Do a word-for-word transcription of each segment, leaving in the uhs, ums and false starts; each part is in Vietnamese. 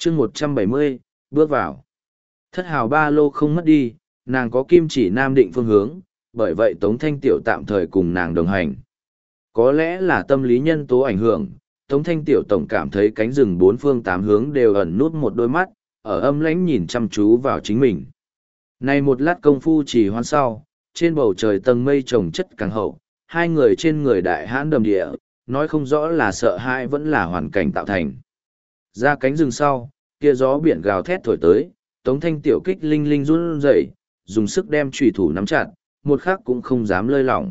chương một trăm bảy mươi, bước vào. Thất hào ba lô không mất đi, nàng có kim chỉ nam định phương hướng, bởi vậy Tống Thanh Tiểu tạm thời cùng nàng đồng hành. Có lẽ là tâm lý nhân tố ảnh hưởng, Tống Thanh Tiểu tổng cảm thấy cánh rừng bốn phương tám hướng đều ẩn nút một đôi mắt, ở âm lãnh nhìn chăm chú vào chính mình. Này một lát công phu chỉ hoan sau, trên bầu trời tầng mây trồng chất càng hậu, hai người trên người đại hãn đầm địa, nói không rõ là sợ hãi vẫn là hoàn cảnh tạo thành. Ra cánh rừng sau, kia gió biển gào thét thổi tới, Tống Thanh Tiểu kích linh linh run rẩy, dùng sức đem chủy thủ nắm chặt, một khắc cũng không dám lơi lỏng.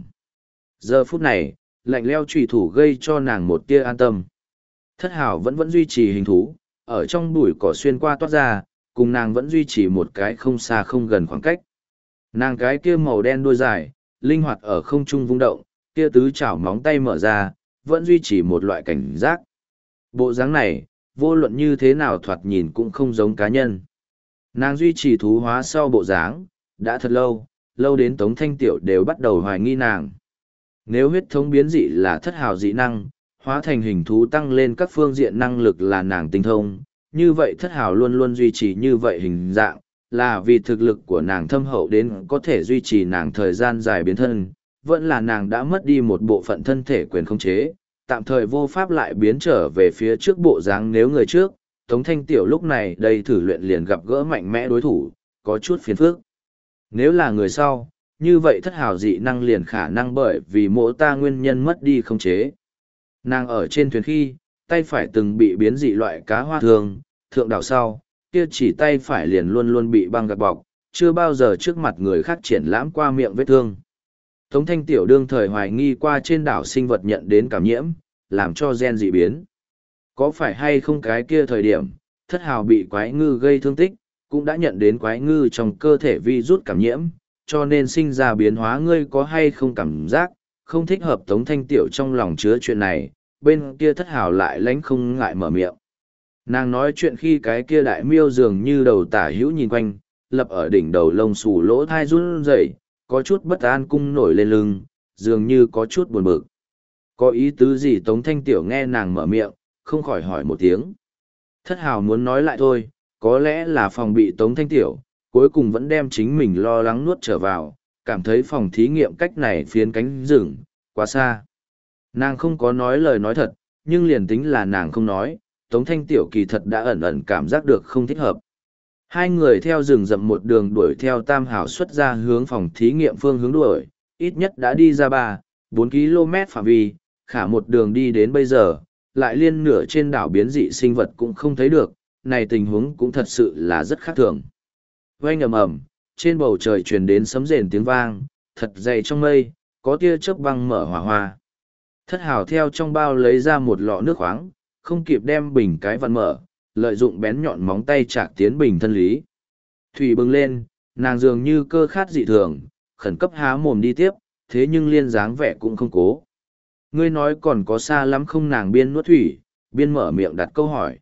Giờ phút này, lạnh leo chủy thủ gây cho nàng một tia an tâm. Thất hào vẫn vẫn duy trì hình thú, ở trong bụi cỏ xuyên qua toát ra, cùng nàng vẫn duy trì một cái không xa không gần khoảng cách. Nàng cái kia màu đen đuôi dài, linh hoạt ở không trung vung động, kia tứ chảo móng tay mở ra, vẫn duy trì một loại cảnh giác. Bộ dáng này, vô luận như thế nào thoạt nhìn cũng không giống cá nhân. Nàng duy trì thú hóa sau bộ dáng, đã thật lâu, lâu đến Tống Thanh Tiểu đều bắt đầu hoài nghi nàng. Nếu huyết thống biến dị là thất hào dị năng, hóa thành hình thú tăng lên các phương diện năng lực là nàng tinh thông, như vậy thất hào luôn luôn duy trì như vậy hình dạng, là vì thực lực của nàng thâm hậu đến có thể duy trì nàng thời gian dài biến thân, vẫn là nàng đã mất đi một bộ phận thân thể quyền khống chế, tạm thời vô pháp lại biến trở về phía trước bộ dáng nếu người trước, Tống Thanh Tiểu lúc này đây thử luyện liền gặp gỡ mạnh mẽ đối thủ, có chút phiền phức. Nếu là người sau, như vậy thất hào dị năng liền khả năng bởi vì mỗi ta nguyên nhân mất đi khống chế. Nàng ở trên thuyền khi, tay phải từng bị biến dị loại cá hoa thường, thượng đảo sau, kia chỉ tay phải liền luôn luôn bị băng gạc bọc, chưa bao giờ trước mặt người khác triển lãm qua miệng vết thương. Tống Thanh Tiểu đương thời hoài nghi qua trên đảo sinh vật nhận đến cảm nhiễm, làm cho gen dị biến. Có phải hay không cái kia thời điểm, thất hào bị quái ngư gây thương tích, cũng đã nhận đến quái ngư trong cơ thể virus cảm nhiễm, cho nên sinh ra biến hóa ngươi có hay không cảm giác, không thích hợp Tống Thanh Tiểu trong lòng chứa chuyện này, bên kia thất hào lại lánh không ngại mở miệng. Nàng nói chuyện khi cái kia đại miêu dường như đầu tả hữu nhìn quanh, lập ở đỉnh đầu lông xù lỗ thai run rẩy, có chút bất an cung nổi lên lưng, dường như có chút buồn bực. Có ý tứ gì Tống Thanh Tiểu nghe nàng mở miệng, không khỏi hỏi một tiếng. Thất hào muốn nói lại thôi, có lẽ là phòng bị Tống Thanh Tiểu, cuối cùng vẫn đem chính mình lo lắng nuốt trở vào, cảm thấy phòng thí nghiệm cách này phiến cánh rừng, quá xa. Nàng không có nói lời nói thật, nhưng liền tính là nàng không nói, Tống Thanh Tiểu kỳ thật đã ẩn ẩn cảm giác được không thích hợp. Hai người theo rừng rậm một đường đuổi theo Tam Hảo xuất ra hướng phòng thí nghiệm phương hướng đuổi, ít nhất đã đi ra ba, bốn ki lô mét phạm vi, khả một đường đi đến bây giờ, lại liên nửa trên đảo biến dị sinh vật cũng không thấy được, này tình huống cũng thật sự là rất khác thường. Oanh ầm ầm, trên bầu trời truyền đến sấm rền tiếng vang, thật dày trong mây, có tia chớp băng mở hỏa hoa. Thất hào theo trong bao lấy ra một lọ nước khoáng, không kịp đem bình cái vặn mở, lợi dụng bén nhọn móng tay chạc tiến bình thân lý. Thủy bừng lên, nàng dường như cơ khát dị thường, khẩn cấp há mồm đi tiếp, thế nhưng liên dáng vẻ cũng không cố. Ngươi nói còn có xa lắm không nàng biên nuốt thủy, biên mở miệng đặt câu hỏi.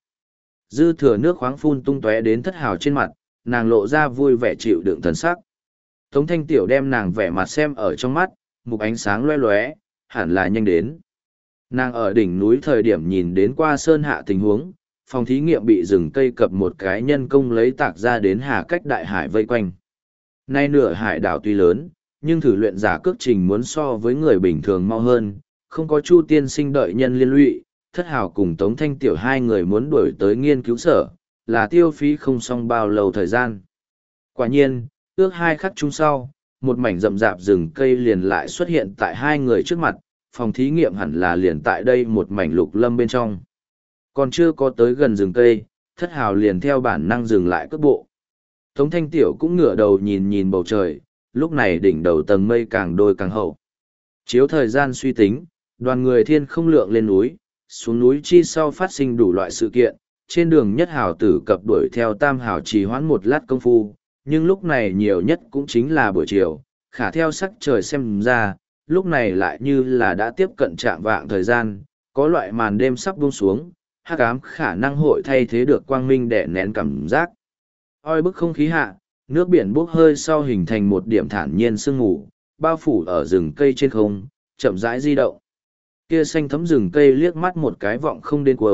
Dư thừa nước khoáng phun tung tóe đến thất hào trên mặt, nàng lộ ra vui vẻ chịu đựng thần sắc. Tống Thanh Tiểu đem nàng vẻ mặt xem ở trong mắt, mục ánh sáng loe loé, hẳn là nhanh đến. Nàng ở đỉnh núi thời điểm nhìn đến qua sơn hạ tình huống, phòng thí nghiệm bị rừng cây cập một cái nhân công lấy tạc ra đến hà cách đại hải vây quanh. Nay nửa hải đảo tuy lớn, nhưng thử luyện giả cước trình muốn so với người bình thường mau hơn, không có Chu tiên sinh đợi nhân liên lụy, thất hào cùng Tống Thanh Tiểu hai người muốn đuổi tới nghiên cứu sở, là tiêu phí không xong bao lâu thời gian. Quả nhiên, ước hai khắc chung sau, một mảnh rậm rạp rừng cây liền lại xuất hiện tại hai người trước mặt, phòng thí nghiệm hẳn là liền tại đây một mảnh lục lâm bên trong. Còn chưa có tới gần rừng cây, thất hào liền theo bản năng dừng lại cước bộ. Tống Thanh Tiểu cũng ngửa đầu nhìn nhìn bầu trời, lúc này đỉnh đầu tầng mây càng đôi càng hậu. Chiếu thời gian suy tính, đoàn người thiên không lượng lên núi, xuống núi chi sau phát sinh đủ loại sự kiện, trên đường nhất hào tử cập đuổi theo tam hào trì hoãn một lát công phu, nhưng lúc này nhiều nhất cũng chính là buổi chiều, khả theo sắc trời xem ra, lúc này lại như là đã tiếp cận trạm vạng thời gian, có loại màn đêm sắp buông xuống, hắc ám khả năng hội thay thế được quang minh đè nén cảm giác. Oi bức không khí hạ, nước biển bốc hơi sau hình thành một điểm thản nhiên sương mù, bao phủ ở rừng cây trên không, chậm rãi di động. Kia xanh thấm rừng cây liếc mắt một cái vọng không đến cuối,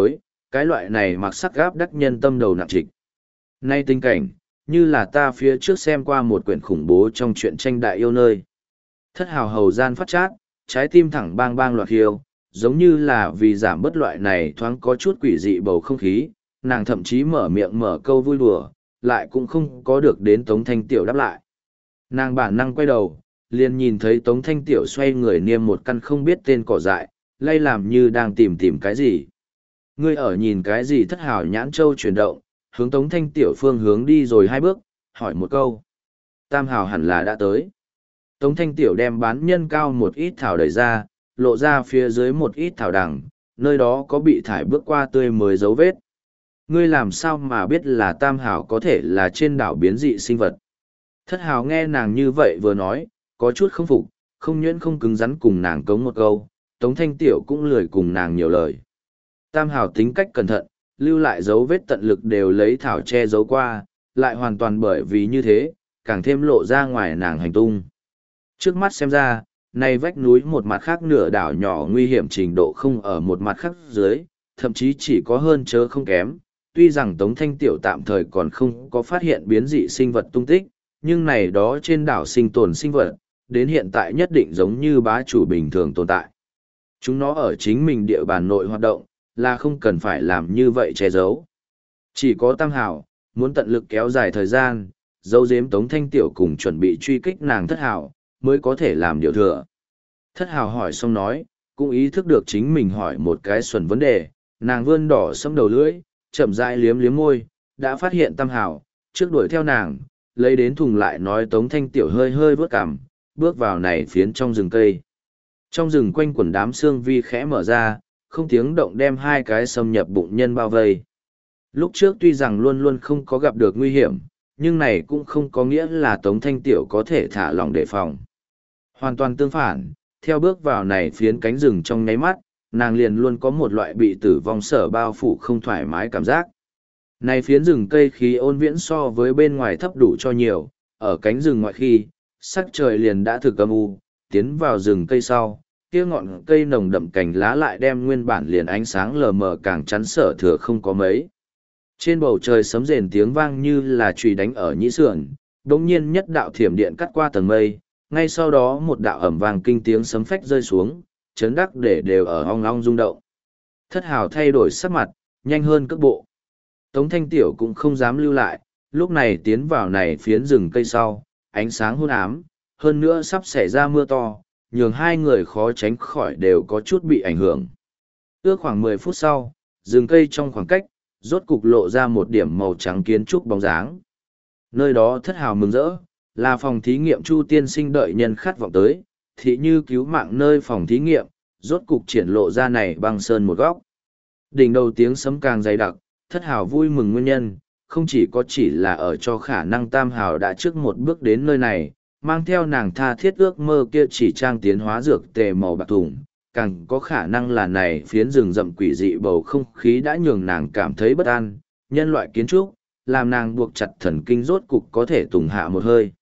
cái loại này mặc sắc gáp đắc nhân tâm đầu nặng trịch. Nay tình cảnh, như là ta phía trước xem qua một quyển khủng bố trong truyện tranh đại yêu nơi. Thất hào hầu gian phát chát, trái tim thẳng bang bang loạt hiêu, giống như là vì giảm bớt loại này thoáng có chút quỷ dị bầu không khí, nàng thậm chí mở miệng mở câu vui đùa, lại cũng không có được đến Tống Thanh Tiểu đáp lại. Nàng bản năng quay đầu, liền nhìn thấy Tống Thanh Tiểu xoay người niêm một căn không biết tên cỏ dại, lay làm như đang tìm tìm cái gì. Ngươi ở nhìn cái gì? Thất hào nhãn châu chuyển động, hướng Tống Thanh Tiểu phương hướng đi rồi hai bước, hỏi một câu. Tam hào hẳn là đã tới. Tống Thanh Tiểu đem bán nhân cao một ít thảo đẩy ra, lộ ra phía dưới một ít thảo đằng, nơi đó có bị thải bước qua tươi mới dấu vết. Ngươi làm sao mà biết là tam hào có thể là trên đảo biến dị sinh vật? Thất hào nghe nàng như vậy vừa nói, có chút không phục, không nhuyễn không cứng rắn cùng nàng cống một câu, Tống Thanh Tiểu cũng lười cùng nàng nhiều lời. Tam hào tính cách cẩn thận, lưu lại dấu vết tận lực đều lấy thảo che giấu qua, lại hoàn toàn bởi vì như thế, càng thêm lộ ra ngoài nàng hành tung. Trước mắt xem ra, này vách núi một mặt khác nửa đảo nhỏ nguy hiểm trình độ không ở một mặt khác dưới, thậm chí chỉ có hơn chớ không kém. Tuy rằng Tống Thanh Tiểu tạm thời còn không có phát hiện biến dị sinh vật tung tích, nhưng này đó trên đảo sinh tồn sinh vật, đến hiện tại nhất định giống như bá chủ bình thường tồn tại. Chúng nó ở chính mình địa bàn nội hoạt động, là không cần phải làm như vậy che giấu. Chỉ có Tam Hảo, muốn tận lực kéo dài thời gian, giấu giếm Tống Thanh Tiểu cùng chuẩn bị truy kích nàng Thất Hảo, mới có thể làm điều thừa. Thất Hảo hỏi xong nói, cũng ý thức được chính mình hỏi một cái xuẩn vấn đề, nàng vươn đỏ sẫm đầu lưỡi, chậm rãi liếm liếm môi, đã phát hiện Tam Hảo, trước đuổi theo nàng, lấy đến thùng lại nói Tống Thanh Tiểu hơi hơi vớt cằm, bước vào này phiến trong rừng cây. Trong rừng quanh quần đám xương vi khẽ mở ra, không tiếng động đem hai cái xâm nhập bụng nhân bao vây. Lúc trước tuy rằng luôn luôn không có gặp được nguy hiểm, nhưng này cũng không có nghĩa là Tống Thanh Tiểu có thể thả lỏng đề phòng. Hoàn toàn tương phản, theo bước vào này phiến cánh rừng trong nháy mắt, nàng liền luôn có một loại bị tử vong sở bao phủ không thoải mái cảm giác. Này phiến rừng cây khí ôn viễn so với bên ngoài thấp đủ cho nhiều, ở cánh rừng ngoại khi, sắc trời liền đã thực âm u, tiến vào rừng cây sau, kia ngọn cây nồng đậm cành lá lại đem nguyên bản liền ánh sáng lờ mờ càng chắn sở thừa không có mấy. Trên bầu trời sấm rền tiếng vang như là chùy đánh ở nhĩ sườn, đột nhiên nhất đạo thiểm điện cắt qua tầng mây, ngay sau đó một đạo ẩm vàng kinh tiếng sấm phách rơi xuống, chấn đắc để đều ở ong ong rung động. Thất Hào thay đổi sắc mặt, nhanh hơn cước bộ. Tống Thanh Tiểu cũng không dám lưu lại, lúc này tiến vào này phiến rừng cây sau, ánh sáng hôn ám, hơn nữa sắp xảy ra mưa to, nhường hai người khó tránh khỏi đều có chút bị ảnh hưởng. Ước khoảng mười phút sau, rừng cây trong khoảng cách, rốt cục lộ ra một điểm màu trắng kiến trúc bóng dáng. Nơi đó Thất Hào mừng rỡ, là phòng thí nghiệm Chu tiên sinh đợi nhân khát vọng tới, thị như cứu mạng nơi phòng thí nghiệm, rốt cục triển lộ ra này băng sơn một góc. Đỉnh đầu tiếng sấm càng dày đặc, Thất Hào vui mừng nguyên nhân, không chỉ có chỉ là ở cho khả năng Tam Hào đã trước một bước đến nơi này, mang theo nàng tha thiết ước mơ kia chỉ trang tiến hóa dược tề màu bạc thùng, càng có khả năng là này phiến rừng rậm quỷ dị bầu không khí đã nhường nàng cảm thấy bất an, nhân loại kiến trúc, làm nàng buộc chặt thần kinh rốt cục có thể tùng hạ một hơi.